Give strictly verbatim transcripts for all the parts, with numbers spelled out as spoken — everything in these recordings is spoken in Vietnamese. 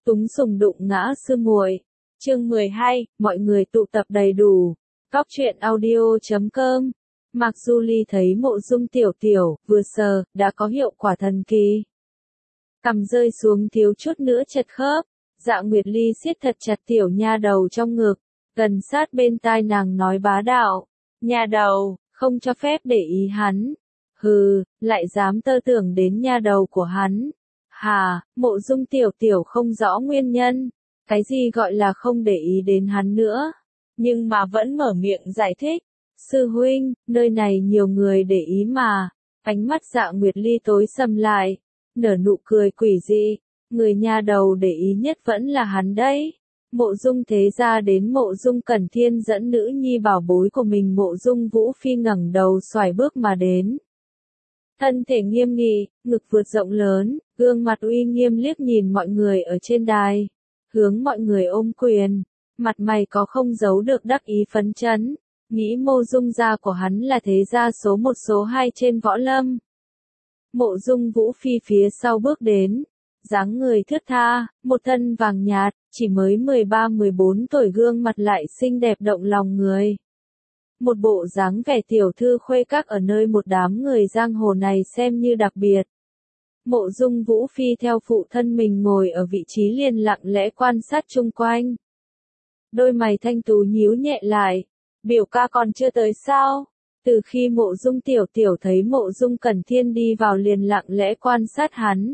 Túng sùng đụng ngã sư muội. Chương mười hai, mọi người tụ tập đầy đủ. Cóc truyện audio chấm com. Mạc Du Ly thấy Mộ Dung Tiểu Tiểu, vừa sờ, đã có hiệu quả thần kỳ. Cằm rơi xuống thiếu chút nữa chật khớp. Dạ Nguyệt Ly siết thật chặt tiểu nha đầu trong ngực, gần sát bên tai nàng nói bá đạo. Nha đầu, không cho phép để ý hắn. Hừ, lại dám tơ tưởng đến nha đầu của hắn. Hà, Mộ Dung Tiểu Tiểu không rõ nguyên nhân. Cái gì gọi là không để ý đến hắn nữa. Nhưng mà vẫn mở miệng giải thích. Sư huynh, nơi này nhiều người để ý mà. Ánh mắt Dạ Nguyệt Ly tối sầm lại. Nở nụ cười quỷ dị. Người nha đầu để ý nhất vẫn là hắn đấy. Mộ Dung thế gia đến Mộ Dung Cẩn Thiên dẫn nữ nhi bảo bối của mình Mộ Dung Vũ Phi ngẩng đầu xoài bước mà đến. Thân thể nghiêm nghị, ngực vượt rộng lớn, gương mặt uy nghiêm liếc nhìn mọi người ở trên đài. Hướng mọi người ôm quyền, mặt mày có không giấu được đắc ý phấn chấn. Nghĩ Mộ Dung gia của hắn là thế gia số một số hai trên võ lâm. Mộ Dung Vũ Phi phía sau bước đến. Dáng người thướt tha, một thân vàng nhạt, chỉ mới mười ba mười bốn tuổi gương mặt lại xinh đẹp động lòng người. Một bộ dáng vẻ tiểu thư khuê các ở nơi một đám người giang hồ này xem như đặc biệt. Mộ Dung Vũ Phi theo phụ thân mình ngồi ở vị trí liền lặng lẽ quan sát chung quanh. Đôi mày thanh tú nhíu nhẹ lại, biểu ca còn chưa tới sao? Từ khi Mộ Dung Tiểu Tiểu thấy Mộ Dung Cẩn Thiên đi vào liền lặng lẽ quan sát hắn.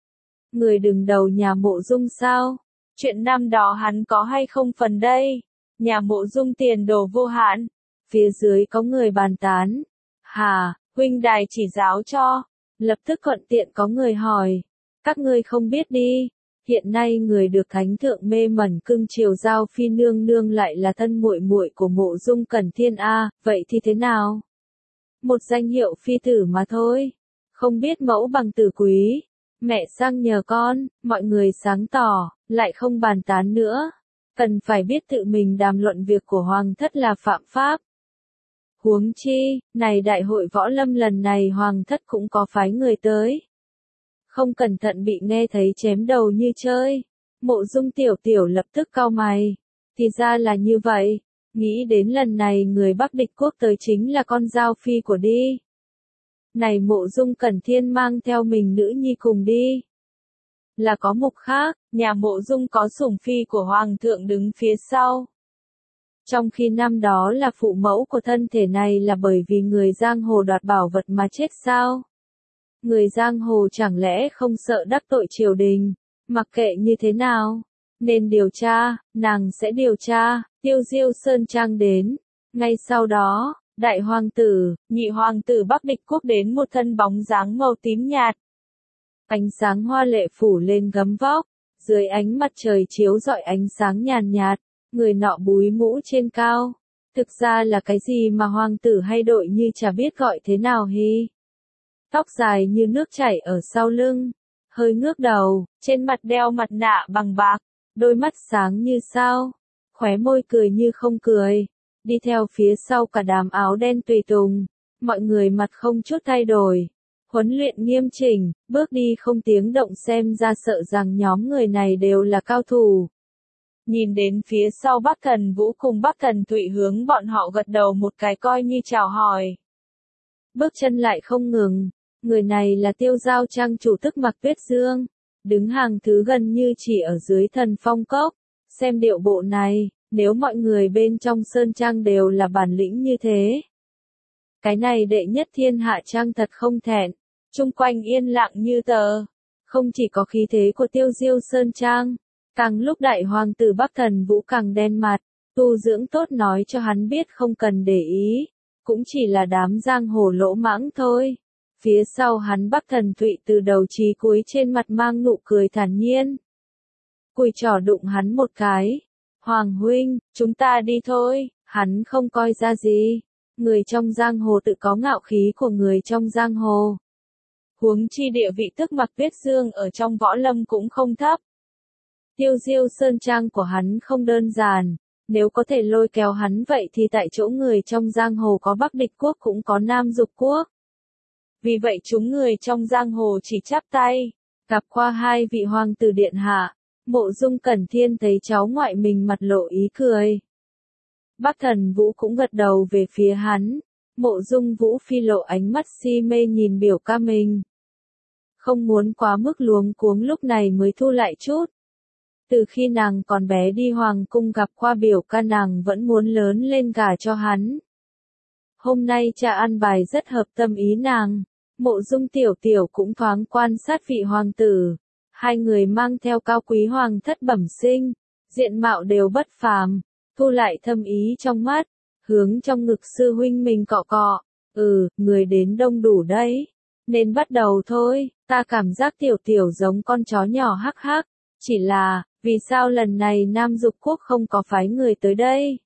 Người đứng đầu nhà Mộ Dung sao? Chuyện năm đó hắn có hay không phần đây? Nhà Mộ Dung tiền đồ vô hạn. Phía dưới có người bàn tán. Hà, huynh đài chỉ giáo cho. Lập tức thuận tiện có người hỏi. Các ngươi không biết đi. Hiện nay người được thánh thượng mê mẩn cưng chiều giao phi nương nương lại là thân muội muội của Mộ Dung Cẩn Thiên a, vậy thì thế nào? Một danh hiệu phi tử mà thôi. Không biết mẫu bằng tử quý. Mẹ sang nhờ con, mọi người sáng tỏ, lại không bàn tán nữa. Cần phải biết tự mình đàm luận việc của Hoàng thất là phạm pháp. Huống chi, này đại hội võ lâm lần này Hoàng thất cũng có phái người tới. Không cẩn thận bị nghe thấy chém đầu như chơi. Mộ Dung Tiểu Tiểu lập tức cau mày. Thì ra là như vậy. Nghĩ đến lần này người Bắc địch quốc tới chính là con dao phi của đi. Này Mộ Dung Cẩn Thiên mang theo mình nữ nhi cùng đi. Là có mục khác, nhà Mộ Dung có sủng phi của Hoàng thượng đứng phía sau. Trong khi năm đó là phụ mẫu của thân thể này là bởi vì người giang hồ đoạt bảo vật mà chết sao? Người giang hồ chẳng lẽ không sợ đắc tội triều đình, mặc kệ như thế nào? Nên điều tra, nàng sẽ điều tra, Tiêu Diêu Sơn Trang đến. Ngay sau đó, đại hoàng tử, nhị hoàng tử Bắc địch quốc đến một thân bóng dáng màu tím nhạt. Ánh sáng hoa lệ phủ lên gấm vóc, dưới ánh mặt trời chiếu rọi ánh sáng nhàn nhạt, người nọ búi mũ trên cao. Thực ra là cái gì mà hoàng tử hay đội như chả biết gọi thế nào hi. Tóc dài như nước chảy ở sau lưng, hơi ngước đầu, trên mặt đeo mặt nạ bằng bạc, đôi mắt sáng như sao, khóe môi cười như không cười. Đi theo phía sau cả đám áo đen tùy tùng, mọi người mặt không chút thay đổi. Huấn luyện nghiêm chỉnh, bước đi không tiếng động xem ra sợ rằng nhóm người này đều là cao thủ. Nhìn đến phía sau Bắc Thần Vũ cùng Bắc Thần Thụy hướng bọn họ gật đầu một cái coi như chào hỏi. Bước chân lại không ngừng, người này là Tiêu Giao Trang chủ tức Mạc Tuyết Dương, đứng hàng thứ gần như chỉ ở dưới Thần Phong Cốc. Xem điệu bộ này, nếu mọi người bên trong Sơn Trang đều là bản lĩnh như thế. Cái này đệ nhất thiên hạ trang thật không thẹn. Chung quanh yên lặng như tờ. Không chỉ có khí thế của Tiêu Diêu Sơn Trang, càng lúc đại hoàng tử Bắc Thần Vũ càng đen mặt, tu dưỡng tốt nói cho hắn biết không cần để ý, cũng chỉ là đám giang hồ lỗ mãng thôi. Phía sau hắn Bắc Thần Thụy từ đầu chí cuối trên mặt mang nụ cười thản nhiên. Cùi trỏ đụng hắn một cái. Hoàng huynh, chúng ta đi thôi, hắn không coi ra gì. Người trong giang hồ tự có ngạo khí của người trong giang hồ. Huống chi địa vị tức Mạc Tuyết Dương ở trong võ lâm cũng không thấp. Tiêu Diêu Sơn Trang của hắn không đơn giản, nếu có thể lôi kéo hắn vậy thì tại chỗ người trong giang hồ có Bắc địch quốc cũng có Nam Dục quốc. Vì vậy chúng người trong giang hồ chỉ chắp tay, gặp qua hai vị hoàng tử điện hạ, Mộ Dung Cẩn Thiên thấy cháu ngoại mình mặt lộ ý cười. Bắc Thần Vũ cũng gật đầu về phía hắn. Mộ Dung Vũ Phi lộ ánh mắt si mê nhìn biểu ca mình. Không muốn quá mức luống cuống lúc này mới thu lại chút. Từ khi nàng còn bé đi hoàng cung gặp qua biểu ca nàng vẫn muốn lớn lên gả cho hắn. Hôm nay cha ăn bài rất hợp tâm ý nàng. Mộ Dung Tiểu Tiểu cũng thoáng quan sát vị hoàng tử. Hai người mang theo cao quý hoàng thất bẩm sinh, diện mạo đều bất phàm, thu lại thâm ý trong mắt, hướng trong ngực sư huynh mình cọ cọ. Ừ, người đến đông đủ đấy. Nên bắt đầu thôi, ta cảm giác Tiểu Tiểu giống con chó nhỏ hắc hắc. Chỉ là, vì sao lần này Nam Dục Quốc không có phái người tới đây?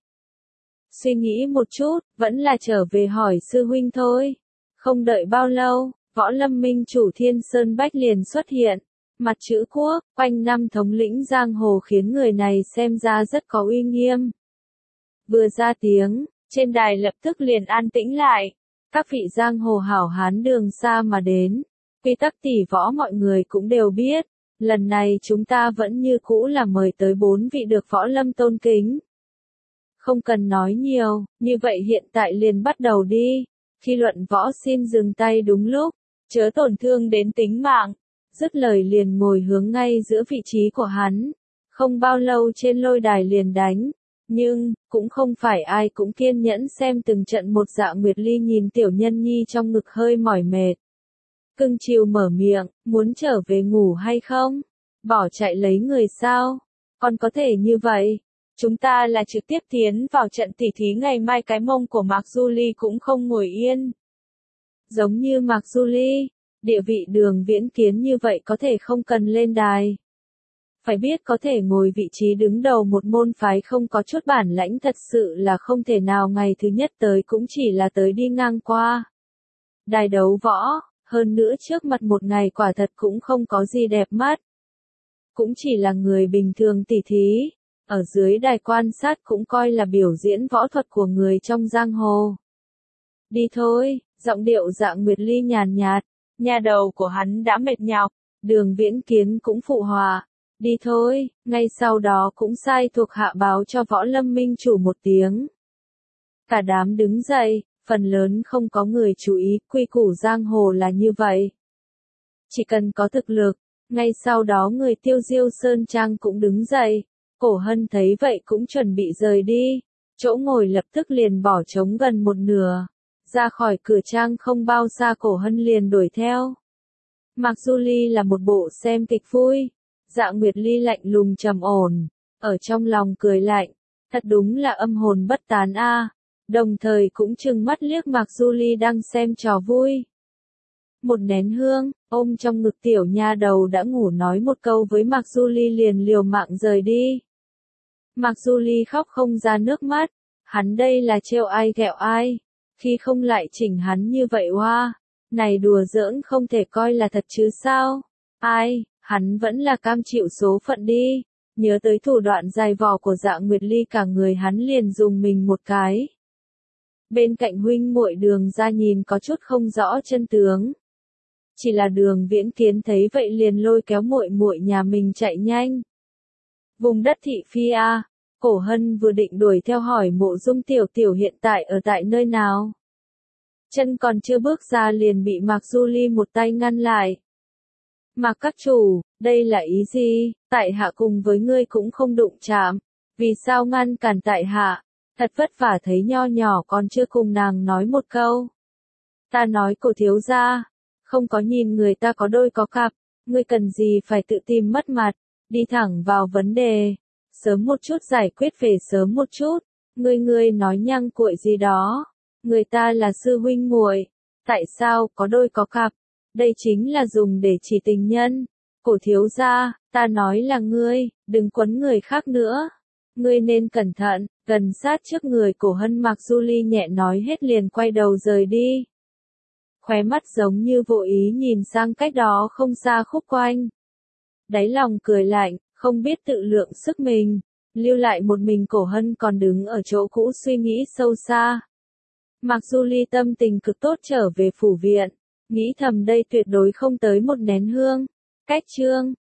Suy nghĩ một chút, vẫn là trở về hỏi sư huynh thôi. Không đợi bao lâu, Võ Lâm Minh chủ Thiên Sơn Bách liền xuất hiện. Mặt chữ quốc, quanh năm thống lĩnh giang hồ khiến người này xem ra rất có uy nghiêm. Vừa ra tiếng, trên đài lập tức liền an tĩnh lại. Các vị giang hồ hảo hán đường xa mà đến. Quy tắc tỷ võ mọi người cũng đều biết. Lần này chúng ta vẫn như cũ là mời tới bốn vị được võ lâm tôn kính. Không cần nói nhiều, như vậy hiện tại liền bắt đầu đi. Khi luận võ xin dừng tay đúng lúc, chớ tổn thương đến tính mạng. Dứt lời liền ngồi hướng ngay giữa vị trí của hắn. Không bao lâu trên lôi đài liền đánh. Nhưng, cũng không phải ai cũng kiên nhẫn xem từng trận một. Dạ Nguyệt Ly nhìn tiểu nhân nhi trong ngực hơi mỏi mệt. Cưng chiều mở miệng, muốn trở về ngủ hay không? Bỏ chạy lấy người sao? Còn có thể như vậy? Chúng ta là trực tiếp tiến vào trận tỉ thí ngày mai, cái mông của Mạc Du Ly cũng không ngồi yên. Giống như Mạc Du Ly, địa vị Đường Viễn Kiến như vậy có thể không cần lên đài. Phải biết có thể ngồi vị trí đứng đầu một môn phái không có chút bản lãnh thật sự là không thể nào, ngày thứ nhất tới cũng chỉ là tới đi ngang qua. Đài đấu võ, hơn nữa trước mặt một ngày quả thật cũng không có gì đẹp mắt. Cũng chỉ là người bình thường tỉ thí, ở dưới đài quan sát cũng coi là biểu diễn võ thuật của người trong giang hồ. Đi thôi, giọng điệu Dạ Nguyệt Ly nhàn nhạt, nhà đầu của hắn đã mệt nhọc, Đường Viễn Kiến cũng phụ hòa. Đi thôi, ngay sau đó cũng sai thuộc hạ báo cho Võ Lâm Minh chủ một tiếng. Cả đám đứng dậy, phần lớn không có người chú ý, quy củ giang hồ là như vậy. Chỉ cần có thực lực, ngay sau đó người Tiêu Diêu Sơn Trang cũng đứng dậy, Cổ Hân thấy vậy cũng chuẩn bị rời đi, chỗ ngồi lập tức liền bỏ trống gần một nửa. Ra khỏi cửa trang không bao xa Cổ Hân liền đuổi theo. Mạc Du Ly là một bộ xem kịch vui. Dạ Nguyệt Ly lạnh lùng trầm ổn, ở trong lòng cười lạnh, thật đúng là âm hồn bất tán a. Đồng thời cũng trừng mắt liếc Mạc Du Ly đang xem trò vui. Một nén hương, ôm trong ngực tiểu nha đầu đã ngủ nói một câu với Mạc Du Ly liền liều mạng rời đi. Mạc Du Ly khóc không ra nước mắt, hắn đây là trêu ai ghẹo ai, khi không lại chỉnh hắn như vậy hoa, này đùa giỡn không thể coi là thật chứ sao, ai, hắn vẫn là cam chịu số phận đi, nhớ tới thủ đoạn dài vò của Dạ Nguyệt Ly cả người hắn liền dùng mình một cái. Bên cạnh huynh muội Đường ra nhìn có chút không rõ chân tướng. Chỉ là Đường Viễn Kiến thấy vậy liền lôi kéo muội muội nhà mình chạy nhanh. Vùng đất thị phi a, Cổ Hân vừa định đuổi theo hỏi Mộ Dung Tiểu Tiểu hiện tại ở tại nơi nào. Chân còn chưa bước ra liền bị Mạc Du Ly một tay ngăn lại. Mạc các chủ, đây là ý gì, tại hạ cùng với ngươi cũng không đụng chạm, vì sao ngăn cản tại hạ, thật vất vả thấy nho nhỏ còn chưa cùng nàng nói một câu. Ta nói Cổ thiếu gia, không có nhìn người ta có đôi có cặp, ngươi cần gì phải tự tìm mất mặt, đi thẳng vào vấn đề, sớm một chút giải quyết về sớm một chút, ngươi ngươi nói nhăng cuội gì đó, người ta là sư huynh muội, tại sao có đôi có cặp, đây chính là dùng để chỉ tình nhân. Cổ thiếu gia, ta nói là ngươi, đừng quấn người khác nữa, ngươi nên cẩn thận. Gần sát trước người Cổ Hân Mạc Du Ly nhẹ nói hết liền quay đầu rời đi. Khóe mắt giống như vô ý nhìn sang cách đó không xa Khúc Quanh. Đáy lòng cười lạnh, không biết tự lượng sức mình, lưu lại một mình Cổ Hân còn đứng ở chỗ cũ suy nghĩ sâu xa. Mạc Du Ly tâm tình cực tốt trở về phủ viện, nghĩ thầm đây tuyệt đối không tới một nén hương. Cách chương